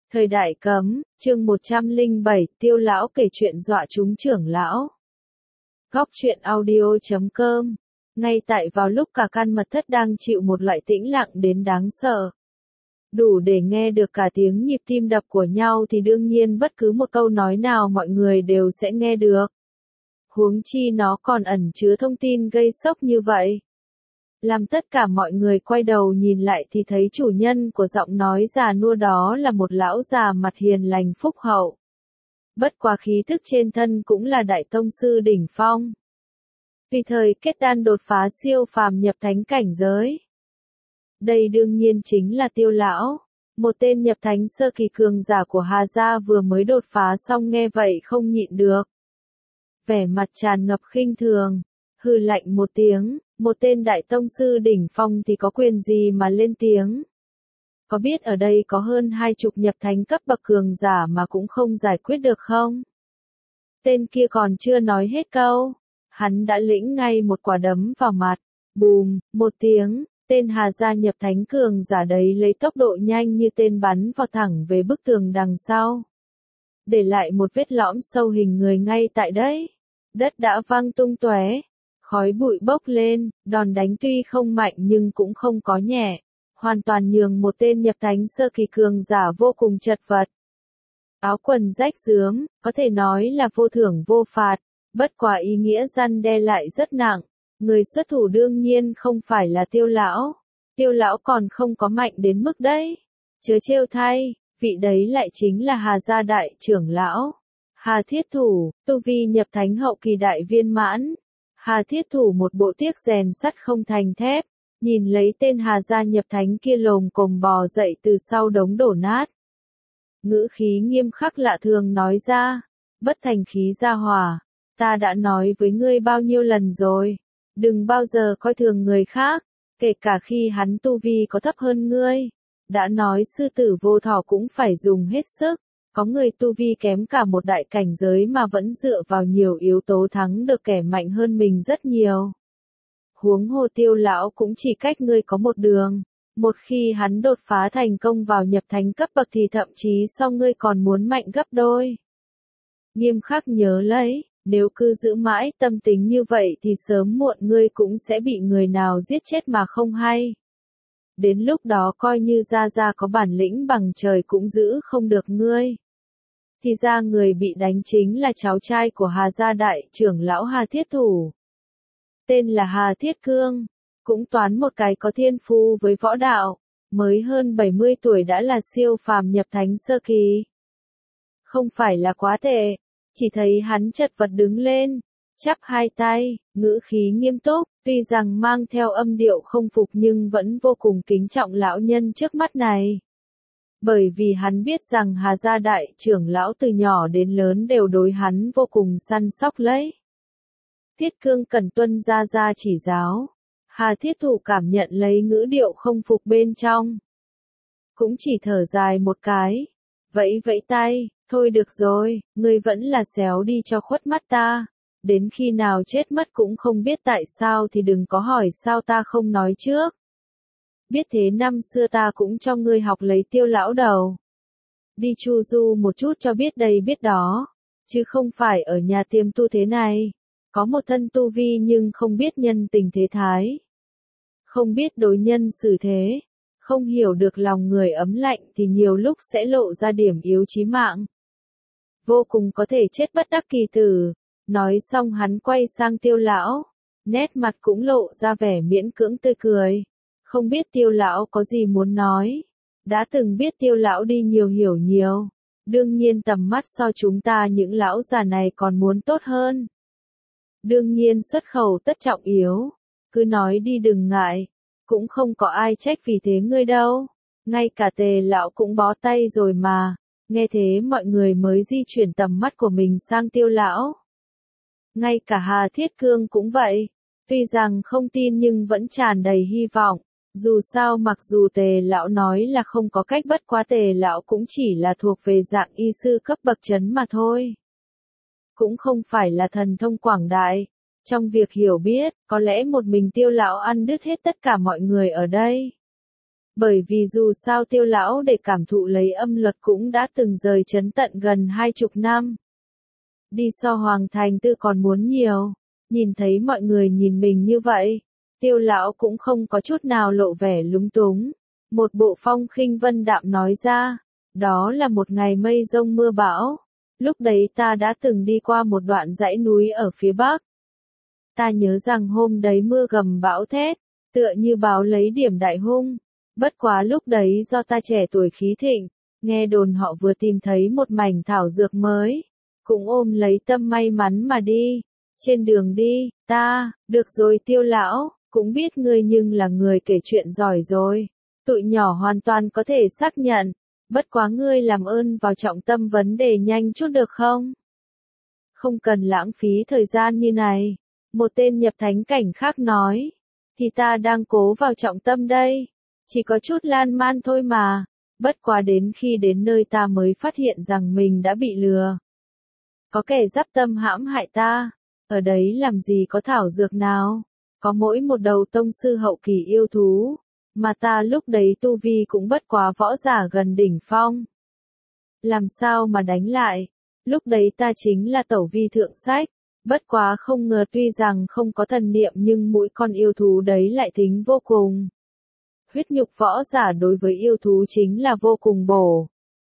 Thời đại cấm, chương 107, Tiêu lão kể chuyện dọa trúng trưởng lão. Góc truyện audio.com. Ngay tại vào lúc cả căn mật thất đang chịu một loại tĩnh lặng đến đáng sợ, đủ để nghe được cả tiếng nhịp tim đập của nhau thì đương nhiên bất cứ một câu nói nào mọi người đều sẽ nghe được. Huống chi nó còn ẩn chứa thông tin gây sốc như vậy. Làm tất cả mọi người quay đầu nhìn lại thì thấy chủ nhân của giọng nói già nua đó là một lão già mặt hiền lành phúc hậu. Bất quá khí thức trên thân cũng là đại tông sư đỉnh phong. Vì thời kết đan đột phá siêu phàm nhập thánh cảnh giới. Đây đương nhiên chính là Tiêu lão, một tên nhập thánh sơ kỳ cường giả của Hà gia vừa mới đột phá xong nghe vậy không nhịn được. Vẻ mặt tràn ngập khinh thường, hừ lạnh một tiếng. Một tên đại tông sư đỉnh phong thì có quyền gì mà lên tiếng. Có biết ở đây có hơn 20 nhập thánh cấp bậc cường giả mà cũng không giải quyết được không? Tên kia còn chưa nói hết câu. Hắn đã lĩnh ngay một quả đấm vào mặt. Bùm, một tiếng, tên Hà gia nhập thánh cường giả đấy lấy tốc độ nhanh như tên bắn vào thẳng về bức tường đằng sau. Để lại một vết lõm sâu hình người ngay tại đấy. Đất đã văng tung tóe. Khói bụi bốc lên, đòn đánh tuy không mạnh nhưng cũng không có nhẹ, hoàn toàn nhường một tên nhập thánh sơ kỳ cường giả vô cùng chật vật. Áo quần rách rướm, có thể nói là vô thưởng vô phạt, bất quá ý nghĩa răn đe lại rất nặng. Người xuất thủ đương nhiên không phải là Tiêu lão còn không có mạnh đến mức đấy. Chớ trêu thay, vị đấy lại chính là Hà gia đại trưởng lão. Hà Thiết Thủ, tu vi nhập thánh hậu kỳ đại viên mãn. Hà Thiết Thủ một bộ tiếc rèn sắt không thành thép, nhìn lấy tên Hà gia nhập thánh kia lồm cồm bò dậy từ sau đống đổ nát. Ngữ khí nghiêm khắc lạ thường nói ra, bất thành khí ra hỏa, ta đã nói với ngươi bao nhiêu lần rồi, đừng bao giờ coi thường người khác, kể cả khi hắn tu vi có thấp hơn ngươi. Đã nói sư tử vô thỏ cũng phải dùng hết sức. Có người tu vi kém cả một đại cảnh giới mà vẫn dựa vào nhiều yếu tố thắng được kẻ mạnh hơn mình rất nhiều. Huống hồ Tiêu lão cũng chỉ cách ngươi có một đường. Một khi hắn đột phá thành công vào nhập thánh cấp bậc thì thậm chí so ngươi còn muốn mạnh gấp đôi. Nghiêm khắc nhớ lấy, nếu cứ giữ mãi tâm tính như vậy thì sớm muộn ngươi cũng sẽ bị người nào giết chết mà không hay. Đến lúc đó coi như Gia có bản lĩnh bằng trời cũng giữ không được ngươi. Thì ra người bị đánh chính là cháu trai của Hà gia đại trưởng lão Hà Thiết Thủ. Tên là Hà Thiết Cương, cũng toán một cái có thiên phú với võ đạo, mới hơn 70 tuổi đã là siêu phàm nhập thánh sơ kỳ. Không phải là quá tệ, chỉ thấy hắn chật vật đứng lên, chắp hai tay, ngữ khí nghiêm túc, tuy rằng mang theo âm điệu không phục nhưng vẫn vô cùng kính trọng lão nhân trước mắt này. Bởi vì hắn biết rằng Hà gia đại trưởng lão từ nhỏ đến lớn đều đối hắn vô cùng săn sóc lấy. Thiết Cương cần tuân gia chỉ giáo. Hà Thiết Thủ cảm nhận lấy ngữ điệu không phục bên trong. Cũng chỉ thở dài một cái. Vẫy tay, thôi được rồi, ngươi vẫn là xéo đi cho khuất mắt ta. Đến khi nào chết mất cũng không biết tại sao thì đừng có hỏi sao ta không nói trước. Biết thế năm xưa ta cũng cho ngươi học lấy Tiêu lão đầu. Đi chu du một chút cho biết đây biết đó, chứ không phải ở nhà tiêm tu thế này. Có một thân tu vi nhưng không biết nhân tình thế thái. Không biết đối nhân xử thế. Không hiểu được lòng người ấm lạnh thì nhiều lúc sẽ lộ ra điểm yếu chí mạng. Vô cùng có thể chết bất đắc kỳ tử. Nói xong hắn quay sang Tiêu lão. Nét mặt cũng lộ ra vẻ miễn cưỡng tươi cười. Không biết Tiêu lão có gì muốn nói. Đã từng biết Tiêu lão đi nhiều hiểu nhiều. Đương nhiên tầm mắt so chúng ta những lão già này còn muốn tốt hơn. Đương nhiên xuất khẩu tất trọng yếu. Cứ nói đi đừng ngại. Cũng không có ai trách vì thế ngươi đâu. Ngay cả Tề lão cũng bó tay rồi mà. Nghe thế mọi người mới di chuyển tầm mắt của mình sang Tiêu lão. Ngay cả Hà Thiết Cương cũng vậy. Tuy rằng không tin nhưng vẫn tràn đầy hy vọng. Dù sao mặc dù Tề lão nói là không có cách bất quá Tề lão cũng chỉ là thuộc về dạng y sư cấp bậc chấn mà thôi. Cũng không phải là thần thông quảng đại. Trong việc hiểu biết, có lẽ một mình Tiêu lão ăn đứt hết tất cả mọi người ở đây. Bởi vì dù sao Tiêu lão để cảm thụ lấy âm luật cũng đã từng rời trấn tận gần 20 năm. Đi so Hoàng Thành Tư còn muốn nhiều, nhìn thấy mọi người nhìn mình như vậy, Tiêu lão cũng không có chút nào lộ vẻ lúng túng. Một bộ phong khinh vân đạm nói ra, đó là một ngày mây giông mưa bão. Lúc đấy ta đã từng đi qua một đoạn dãy núi ở phía bắc. Ta nhớ rằng hôm đấy mưa gầm bão thét, tựa như báo lấy điểm đại hung. Bất quá lúc đấy do ta trẻ tuổi khí thịnh, nghe đồn họ vừa tìm thấy một mảnh thảo dược mới, cũng ôm lấy tâm may mắn mà đi. Trên đường đi, được rồi Tiêu lão, cũng biết ngươi nhưng là người kể chuyện giỏi rồi. Tụi nhỏ hoàn toàn có thể xác nhận, bất quá ngươi làm ơn vào trọng tâm vấn đề nhanh chút được không? Không cần lãng phí thời gian như này. Một tên nhập thánh cảnh khác nói, thì ta đang cố vào trọng tâm đây, chỉ có chút lan man thôi mà, bất quá đến khi đến nơi ta mới phát hiện rằng mình đã bị lừa. Có kẻ giáp tâm hãm hại ta, ở đấy làm gì có thảo dược nào, có mỗi một đầu tông sư hậu kỳ yêu thú, mà ta lúc đấy tu vi cũng bất quá võ giả gần đỉnh phong. Làm sao mà đánh lại, lúc đấy ta chính là tẩu vi thượng sách. Bất quá không ngờ tuy rằng không có thần niệm nhưng mỗi con yêu thú đấy lại tính vô cùng. Huyết nhục võ giả đối với yêu thú chính là vô cùng bổ.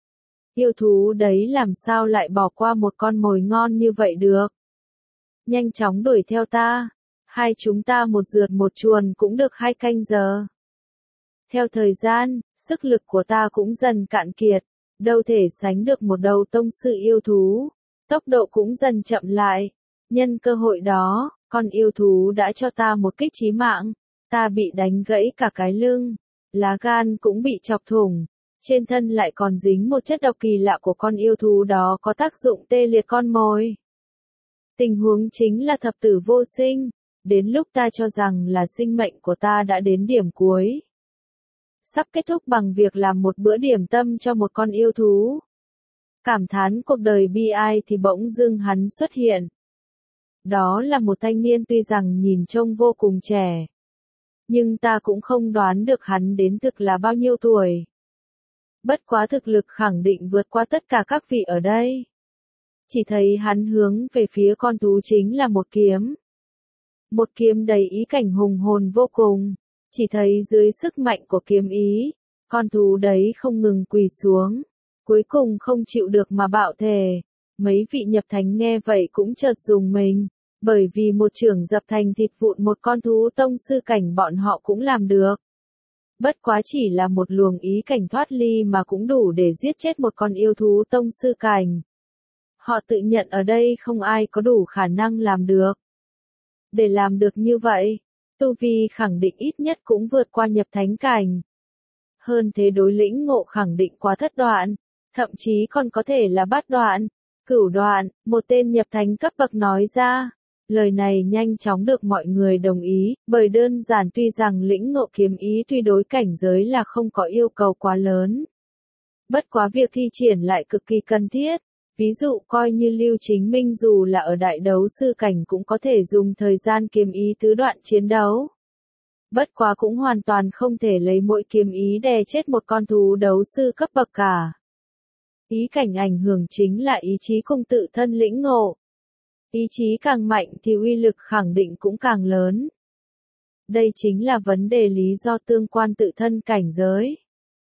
Yêu thú đấy làm sao lại bỏ qua một con mồi ngon như vậy được. Nhanh chóng đuổi theo ta. Hai chúng ta một rượt một chuồn cũng được 2 canh giờ. Theo thời gian, sức lực của ta cũng dần cạn kiệt. Đâu thể sánh được một đầu tông sư yêu thú. Tốc độ cũng dần chậm lại. Nhân cơ hội đó, con yêu thú đã cho ta một kích chí mạng, ta bị đánh gãy cả cái lưng, lá gan cũng bị chọc thủng, trên thân lại còn dính một chất độc kỳ lạ của con yêu thú đó có tác dụng tê liệt con mồi. Tình huống chính là thập tử vô sinh, đến lúc ta cho rằng là sinh mệnh của ta đã đến điểm cuối. Sắp kết thúc bằng việc làm một bữa điểm tâm cho một con yêu thú. Cảm thán cuộc đời bi ai thì bỗng dưng hắn xuất hiện. Đó là một thanh niên tuy rằng nhìn trông vô cùng trẻ. Nhưng ta cũng không đoán được hắn đến thực là bao nhiêu tuổi. Bất quá thực lực khẳng định vượt qua tất cả các vị ở đây. Chỉ thấy hắn hướng về phía con thú chính là một kiếm. Một kiếm đầy ý cảnh hùng hồn vô cùng. Chỉ thấy dưới sức mạnh của kiếm ý, con thú đấy không ngừng quỳ xuống. Cuối cùng không chịu được mà bạo thể. Mấy vị nhập thánh nghe vậy cũng chợt rùng mình. Bởi vì một chưởng dập thành thịt vụn một con thú tông sư cảnh bọn họ cũng làm được. Bất quá chỉ là một luồng ý cảnh thoát ly mà cũng đủ để giết chết một con yêu thú tông sư cảnh. Họ tự nhận ở đây không ai có đủ khả năng làm được. Để làm được như vậy, tu vi khẳng định ít nhất cũng vượt qua nhập thánh cảnh. Hơn thế đối lĩnh ngộ khẳng định quá thất đoạn, thậm chí còn có thể là bát đoạn, cửu đoạn, một tên nhập thánh cấp bậc nói ra. Lời này nhanh chóng được mọi người đồng ý, bởi đơn giản tuy rằng lĩnh ngộ kiếm ý tuy đối cảnh giới là không có yêu cầu quá lớn. Bất quá việc thi triển lại cực kỳ cần thiết, ví dụ coi như Lưu Chính Minh dù là ở đại đấu sư cảnh cũng có thể dùng thời gian kiếm ý tứ đoạn chiến đấu. Bất quá cũng hoàn toàn không thể lấy mỗi kiếm ý đè chết một con thú đấu sư cấp bậc cả. Ý cảnh ảnh hưởng chính là ý chí cùng tự thân lĩnh ngộ. Ý chí càng mạnh thì uy lực khẳng định cũng càng lớn. Đây chính là vấn đề lý do tương quan tự thân cảnh giới.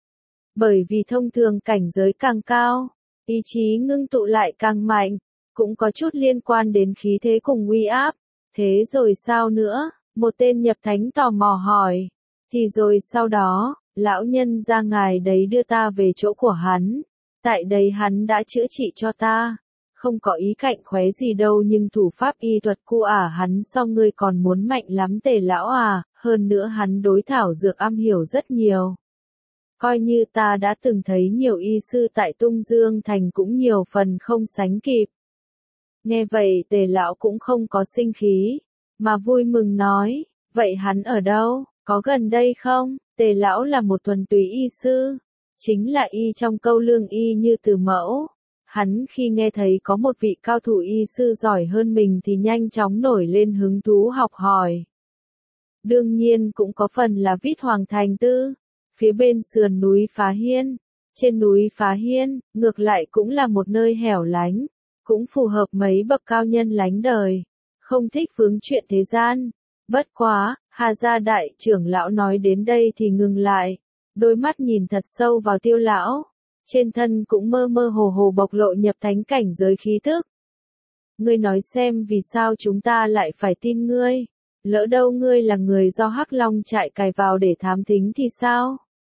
Bởi vì thông thường cảnh giới càng cao, ý chí ngưng tụ lại càng mạnh, cũng có chút liên quan đến khí thế cùng uy áp. Thế rồi sao nữa? Một tên nhập thánh tò mò hỏi. Thì rồi sau đó, lão nhân ra ngài đấy đưa ta về chỗ của hắn. Tại đây hắn đã chữa trị cho ta. Không có ý cạnh khóe gì đâu nhưng thủ pháp y thuật cu hắn so ngươi còn muốn mạnh lắm Tề lão à, hơn nữa hắn đối thảo dược am hiểu rất nhiều. Coi như ta đã từng thấy nhiều y sư tại Tung Dương Thành cũng nhiều phần không sánh kịp. Nghe vậy Tề lão cũng không có sinh khí, mà vui mừng nói, vậy hắn ở đâu, có gần đây không? Tề lão là một thuần túy y sư, chính là y trong câu lương y như từ mẫu. Hắn khi nghe thấy có một vị cao thủ y sư giỏi hơn mình thì nhanh chóng nổi lên hứng thú học hỏi. Đương nhiên cũng có phần là vít Hoàng Thành Tư. phía bên sườn núi Phá Hiên. Trên núi Phá Hiên, ngược lại cũng là một nơi hẻo lánh, cũng phù hợp mấy bậc cao nhân lánh đời, không thích vướng chuyện thế gian. Bất quá, Hà gia đại trưởng lão nói đến đây thì ngừng lại, đôi mắt nhìn thật sâu vào Tiêu lão, trên thân cũng mơ mơ hồ hồ bộc lộ nhập thánh cảnh giới khí tức. Ngươi nói xem vì sao chúng ta lại phải tin ngươi, lỡ đâu ngươi là người do Hắc Long trại cài vào để thám thính thì sao?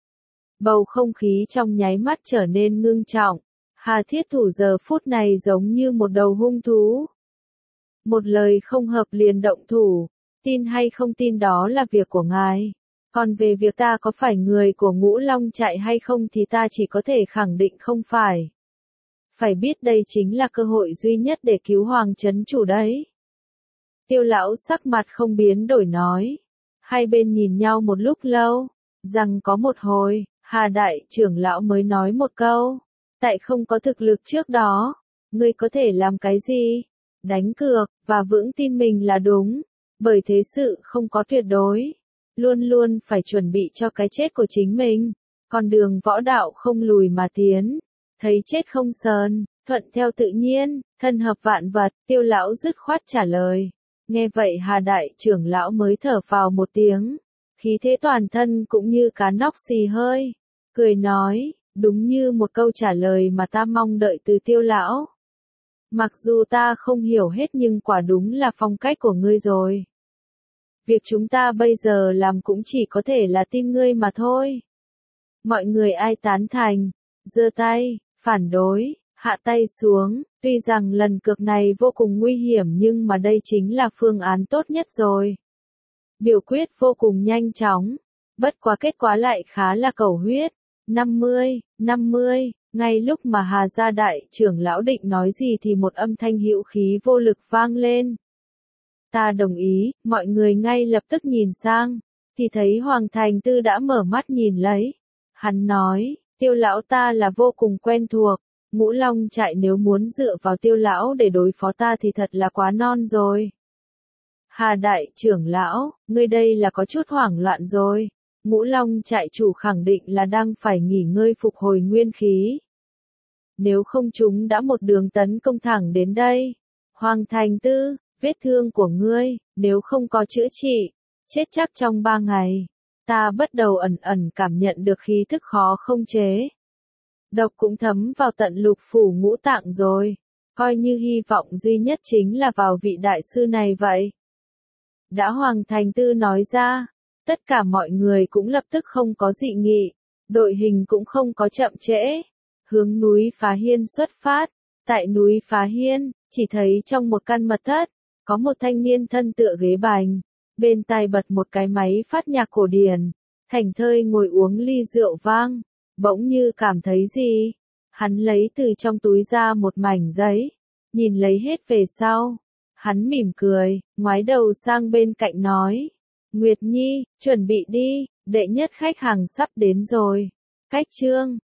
Bầu không khí trong nháy mắt trở nên ngưng trọng, Hà Thiết Thủ giờ phút này giống như một đầu hung thú. Một lời không hợp liền động thủ, tin hay không tin đó là việc của ngài. Còn về việc ta có phải người của Ngũ Long trại hay không thì ta chỉ có thể khẳng định không phải. Phải biết đây chính là cơ hội duy nhất để cứu Hoàng Trấn Chủ đấy. Tiêu lão sắc mặt không biến đổi nói. Hai bên nhìn nhau một lúc lâu, rằng có một hồi, Hà đại trưởng lão mới nói một câu. Tại không có thực lực trước đó, ngươi có thể làm cái gì? Đánh cược, và vững tin mình là đúng. Bởi thế sự không có tuyệt đối. Luôn luôn phải chuẩn bị cho cái chết của chính mình. Con đường võ đạo không lùi mà tiến. Thấy chết không sờn, thuận theo tự nhiên, thân hợp vạn vật, Tiêu lão dứt khoát trả lời. Nghe vậy Hà đại trưởng lão mới thở phào một tiếng. Khí thế toàn thân cũng như cá nóc xì hơi. Cười nói, đúng như một câu trả lời mà ta mong đợi từ Tiêu lão. Mặc dù ta không hiểu hết nhưng quả đúng là phong cách của ngươi rồi. Việc chúng ta bây giờ làm cũng chỉ có thể là tin ngươi mà thôi. Mọi người ai tán thành, giơ tay, phản đối, hạ tay xuống, tuy rằng lần cược này vô cùng nguy hiểm nhưng mà đây chính là phương án tốt nhất rồi. Biểu quyết vô cùng nhanh chóng, bất quá kết quả lại khá là cầu huyết. 50, ngay lúc mà Hà gia đại trưởng lão định nói gì thì một âm thanh hữu khí vô lực vang lên. Ta đồng ý, mọi người ngay lập tức nhìn sang, thì thấy Hoàng Thành Tư đã mở mắt nhìn lấy. Hắn nói, Tiêu lão ta là vô cùng quen thuộc, Ngũ Long trại nếu muốn dựa vào Tiêu lão để đối phó ta thì thật là quá non rồi. Hà đại trưởng lão, ngươi đây là có chút hoảng loạn rồi. Ngũ Long trại chủ khẳng định là đang phải nghỉ ngơi phục hồi nguyên khí. Nếu không chúng đã một đường tấn công thẳng đến đây. Hoàng Thành Tư, vết thương của ngươi, nếu không có chữa trị, chết chắc trong 3 ngày. Ta bắt đầu ẩn ẩn cảm nhận được khí thức khó không chế. Độc cũng thấm vào tận lục phủ ngũ tạng rồi. Coi như hy vọng duy nhất chính là vào vị đại sư này vậy. Đã Hoàng Thành Tư nói ra, tất cả mọi người cũng lập tức không có dị nghị. Đội hình cũng không có chậm trễ. Hướng núi Phá Hiên xuất phát. Tại núi Phá Hiên, chỉ thấy trong một căn mật thất, có một thanh niên thân tựa ghế bành. Bên tai bật một cái máy phát nhạc cổ điển. Thảnh thơi ngồi uống ly rượu vang. Bỗng như cảm thấy gì. Hắn lấy từ trong túi ra một mảnh giấy. Nhìn lấy hết về sau. Hắn mỉm cười, ngoái đầu sang bên cạnh nói. Nguyệt Nhi, chuẩn bị đi, đệ nhất khách hàng sắp đến rồi. Cách chương